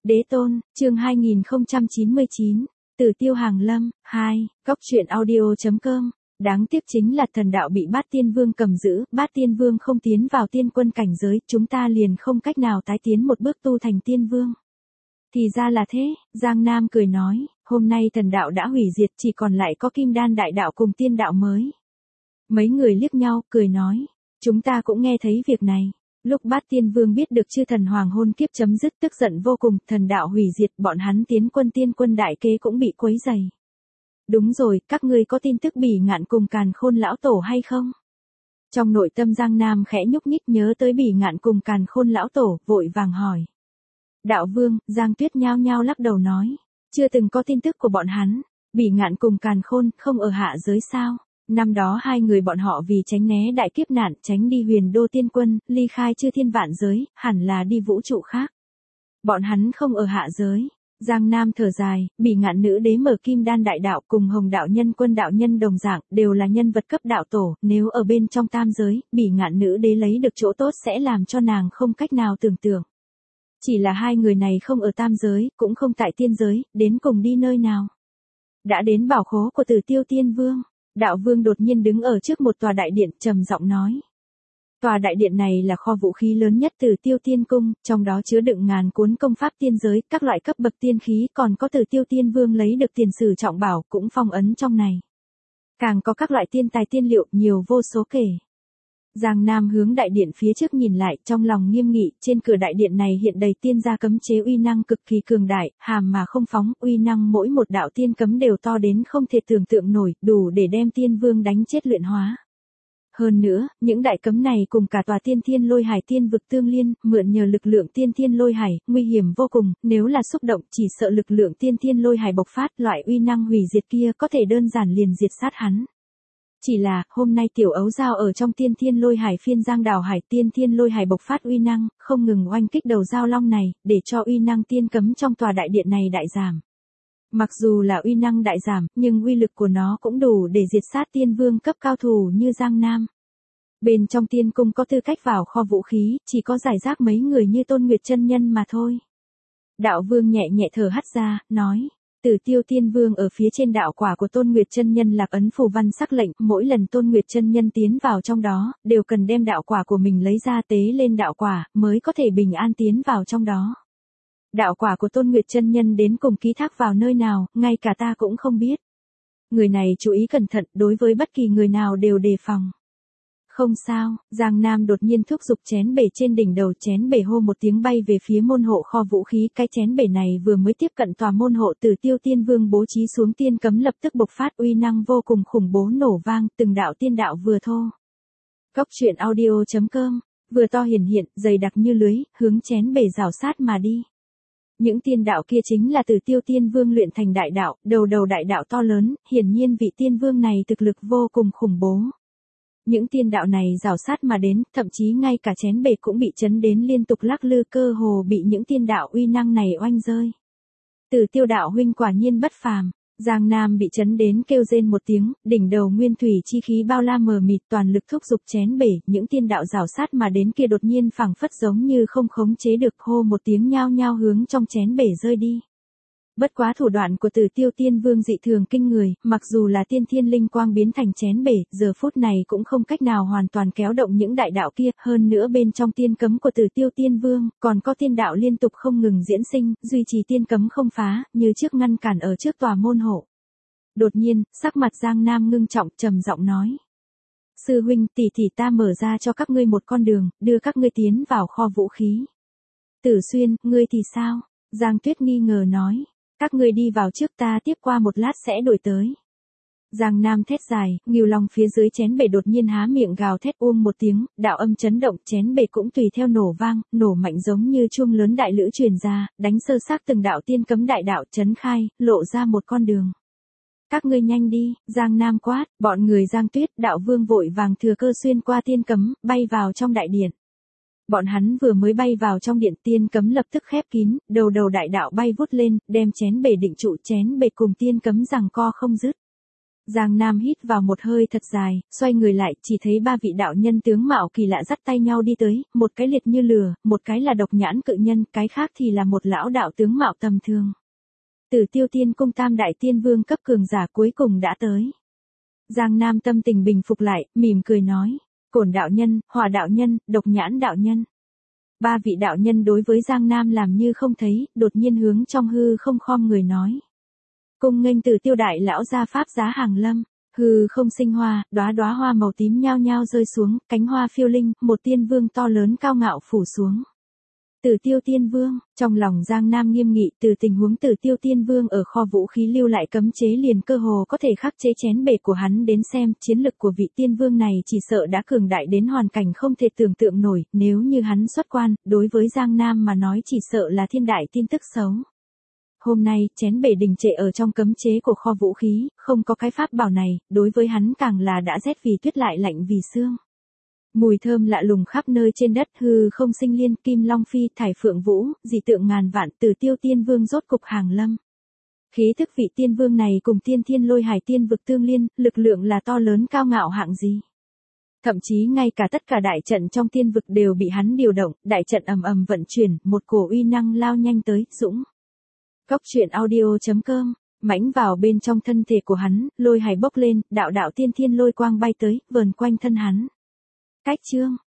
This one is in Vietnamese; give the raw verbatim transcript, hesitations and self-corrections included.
Đế tôn, chương hai nghìn không trăm chín mươi chín, Tử Tiêu Hàng Lâm, hai, góc truyện audio.com. Đáng tiếc chính là thần đạo bị Bát Tiên Vương cầm giữ, Bát Tiên Vương không tiến vào tiên quân cảnh giới, chúng ta liền không cách nào tái tiến một bước tu thành tiên vương. Thì ra là thế, Giang Nam cười nói, hôm nay thần đạo đã hủy diệt, chỉ còn lại có Kim Đan đại đạo cùng tiên đạo mới. Mấy người liếc nhau, cười nói, chúng ta cũng nghe thấy việc này. Lúc Bát Tiên Vương biết được chư thần hoàng hôn kiếp chấm dứt, tức giận vô cùng, thần đạo hủy diệt, bọn hắn tiến quân tiên quân đại kế cũng bị quấy rầy. Đúng rồi, các ngươi có tin tức Bỉ Ngạn cùng Càn Khôn lão tổ hay không? Trong nội tâm Giang Nam khẽ nhúc nhích nhớ tới Bỉ Ngạn cùng Càn Khôn lão tổ, vội vàng hỏi. Đạo Vương, Giang Tuyết nhao nhao lắc đầu nói, chưa từng có tin tức của bọn hắn. Bỉ Ngạn cùng Càn Khôn không ở hạ giới sao? Năm đó hai người bọn họ vì tránh né đại kiếp nạn, tránh đi huyền đô tiên quân, ly khai chư thiên vạn giới, hẳn là đi vũ trụ khác. Bọn hắn không ở hạ giới. Giang Nam thở dài, Bỉ Ngạn nữ đế mở Kim Đan đại đạo cùng Hồng đạo nhân quân đạo nhân đồng dạng, đều là nhân vật cấp đạo tổ, nếu ở bên trong tam giới, Bỉ Ngạn nữ đế lấy được chỗ tốt sẽ làm cho nàng không cách nào tưởng tượng. Chỉ là hai người này không ở tam giới, cũng không tại tiên giới, đến cùng đi nơi nào. Đã đến bảo khố của Tử Tiêu Tiên Vương. Đạo Vương đột nhiên đứng ở trước một tòa đại điện, trầm giọng nói. Tòa đại điện này là kho vũ khí lớn nhất Tử Tiêu Tiên Cung, trong đó chứa đựng ngàn cuốn công pháp tiên giới, các loại cấp bậc tiên khí, còn có Tử Tiêu Tiên Vương lấy được tiền sử trọng bảo, cũng phong ấn trong này. Càng có các loại tiên tài tiên liệu, nhiều vô số kể. Giang Nam hướng đại điện phía trước nhìn lại, trong lòng nghiêm nghị, trên cửa đại điện này hiện đầy tiên gia cấm chế uy năng cực kỳ cường đại, hàm mà không phóng, uy năng mỗi một đạo tiên cấm đều to đến không thể tưởng tượng nổi, đủ để đem tiên vương đánh chết luyện hóa. Hơn nữa, những đại cấm này cùng cả tòa tiên thiên lôi hải tiên vực tương liên, mượn nhờ lực lượng tiên thiên lôi hải, nguy hiểm vô cùng, nếu là xúc động chỉ sợ lực lượng tiên thiên lôi hải bộc phát, loại uy năng hủy diệt kia có thể đơn giản liền diệt sát hắn. Chỉ là, hôm nay tiểu ấu giao ở trong tiên thiên lôi hải phiên giang đảo hải tiên thiên lôi hải bộc phát uy năng, không ngừng oanh kích đầu giao long này, để cho uy năng tiên cấm trong tòa đại điện này đại giảm. Mặc dù là uy năng đại giảm, nhưng uy lực của nó cũng đủ để diệt sát tiên vương cấp cao thủ như Giang Nam. Bên trong tiên cung có tư cách vào kho vũ khí, chỉ có giải rác mấy người như Tôn Nguyệt chân nhân mà thôi. Đạo Vương nhẹ nhẹ thở hắt ra, nói. Tử Tiêu Tiên Vương ở phía trên đạo quả của Tôn Nguyệt chân nhân lạc ấn phù văn sắc lệnh, mỗi lần Tôn Nguyệt chân nhân tiến vào trong đó, đều cần đem đạo quả của mình lấy ra tế lên đạo quả, mới có thể bình an tiến vào trong đó. Đạo quả của Tôn Nguyệt chân nhân đến cùng ký thác vào nơi nào, ngay cả ta cũng không biết. Người này chú ý cẩn thận, đối với bất kỳ người nào đều đề phòng. Không sao, Giang Nam đột nhiên thúc giục chén bể trên đỉnh đầu, chén bể hô một tiếng bay về phía môn hộ kho vũ khí, cái chén bể này vừa mới tiếp cận tòa môn hộ Tử Tiêu Tiên Vương bố trí xuống tiên cấm lập tức bộc phát uy năng vô cùng khủng bố nổ vang, từng đạo tiên đạo vừa thô. Góc truyện audio.com, vừa to hiển hiện, dày đặc như lưới, hướng chén bể rào sát mà đi. Những tiên đạo kia chính là Tử Tiêu Tiên Vương luyện thành đại đạo, đầu đầu đại đạo to lớn, hiển nhiên vị tiên vương này thực lực vô cùng khủng bố. Những tiên đạo này rào sát mà đến, thậm chí ngay cả chén bể cũng bị chấn đến liên tục lắc lư, cơ hồ bị những tiên đạo uy năng này oanh rơi. Tử Tiêu đạo huynh quả nhiên bất phàm. Giang Nam bị chấn đến kêu rên một tiếng, đỉnh đầu nguyên thủy chi khí bao la mờ mịt, toàn lực thúc giục chén bể, những tiên đạo rào sát mà đến kia đột nhiên phảng phất giống như không khống chế được, hô một tiếng nhao nhao hướng trong chén bể rơi đi. Bất quá thủ đoạn của Tử Tiêu Tiên Vương dị thường kinh người, mặc dù là tiên thiên linh quang biến thành chén bể, giờ phút này cũng không cách nào hoàn toàn kéo động những đại đạo kia, hơn nữa bên trong tiên cấm của Tử Tiêu Tiên Vương, còn có tiên đạo liên tục không ngừng diễn sinh, duy trì tiên cấm không phá, như trước ngăn cản ở trước tòa môn hộ. Đột nhiên, sắc mặt Giang Nam ngưng trọng, trầm giọng nói. Sư huynh, tỷ tỷ ta mở ra cho các ngươi một con đường, đưa các ngươi tiến vào kho vũ khí. Tử Xuyên, ngươi thì sao? Giang Tuyết nghi ngờ nói. Các ngươi đi vào trước, ta tiếp qua một lát sẽ đổi tới. Giang Nam thét dài, ngưu long phía dưới chén bể đột nhiên há miệng gào thét uông một tiếng, đạo âm chấn động, chén bể cũng tùy theo nổ vang, nổ mạnh giống như chuông lớn đại lữ truyền ra, đánh sơ xác từng đạo tiên cấm đại đạo chấn khai, lộ ra một con đường. Các ngươi nhanh đi, Giang Nam quát, bọn người Giang Tuyết, đạo Vương vội vàng thừa cơ xuyên qua tiên cấm, bay vào trong đại điện. Bọn hắn vừa mới bay vào trong điện, tiên cấm lập tức khép kín, đầu đầu đại đạo bay vút lên, đem chén bể định trụ, chén bể cùng tiên cấm giằng co không dứt. Giang Nam hít vào một hơi thật dài, xoay người lại, chỉ thấy ba vị đạo nhân tướng mạo kỳ lạ dắt tay nhau đi tới, một cái liệt như lửa, một cái là độc nhãn cự nhân, cái khác thì là một lão đạo tướng mạo tầm thường. Tử Tiêu Tiên Cung tam đại tiên vương cấp cường giả cuối cùng đã tới. Giang Nam tâm tình bình phục lại, mỉm cười nói, Cổn đạo nhân, Hỏa đạo nhân, Độc nhãn đạo nhân. Ba vị đạo nhân đối với Giang Nam làm như không thấy, đột nhiên hướng trong hư không khom người nói. Cung nghênh Tử Tiêu đại lão gia pháp giá hàng lâm, hư không sinh hoa, đóa đóa hoa màu tím nhao nhao rơi xuống, cánh hoa phiêu linh, một tiên vương to lớn cao ngạo phủ xuống. Tử Tiêu Tiên Vương, trong lòng Giang Nam nghiêm nghị, từ tình huống Tử Tiêu Tiên Vương ở kho vũ khí lưu lại cấm chế liền cơ hồ có thể khắc chế chén bể của hắn đến xem, chiến lực của vị tiên vương này chỉ sợ đã cường đại đến hoàn cảnh không thể tưởng tượng nổi, nếu như hắn xuất quan, đối với Giang Nam mà nói chỉ sợ là thiên đại tin tức xấu. Hôm nay, chén bể đình trệ ở trong cấm chế của kho vũ khí, không có cái pháp bảo này, đối với hắn càng là đã rét vì tuyết lại lạnh vì xương. Mùi thơm lạ lùng khắp nơi trên đất, hư không sinh liên, kim long phi, thải phượng vũ, dị tượng ngàn vạn, Tử Tiêu Tiên Vương rốt cục hàng lâm. Khí thức vị tiên vương này cùng tiên thiên lôi hải tiên vực tương liên, lực lượng là to lớn cao ngạo hạng gì. Thậm chí ngay cả tất cả đại trận trong tiên vực đều bị hắn điều động, đại trận ầm ầm vận chuyển, một cổ uy năng lao nhanh tới, dũng. Góc truyện audio chấm com, mãnh vào bên trong thân thể của hắn, lôi hải bốc lên, đạo đạo tiên thiên lôi quang bay tới, vờn quanh thân hắn. Cách chương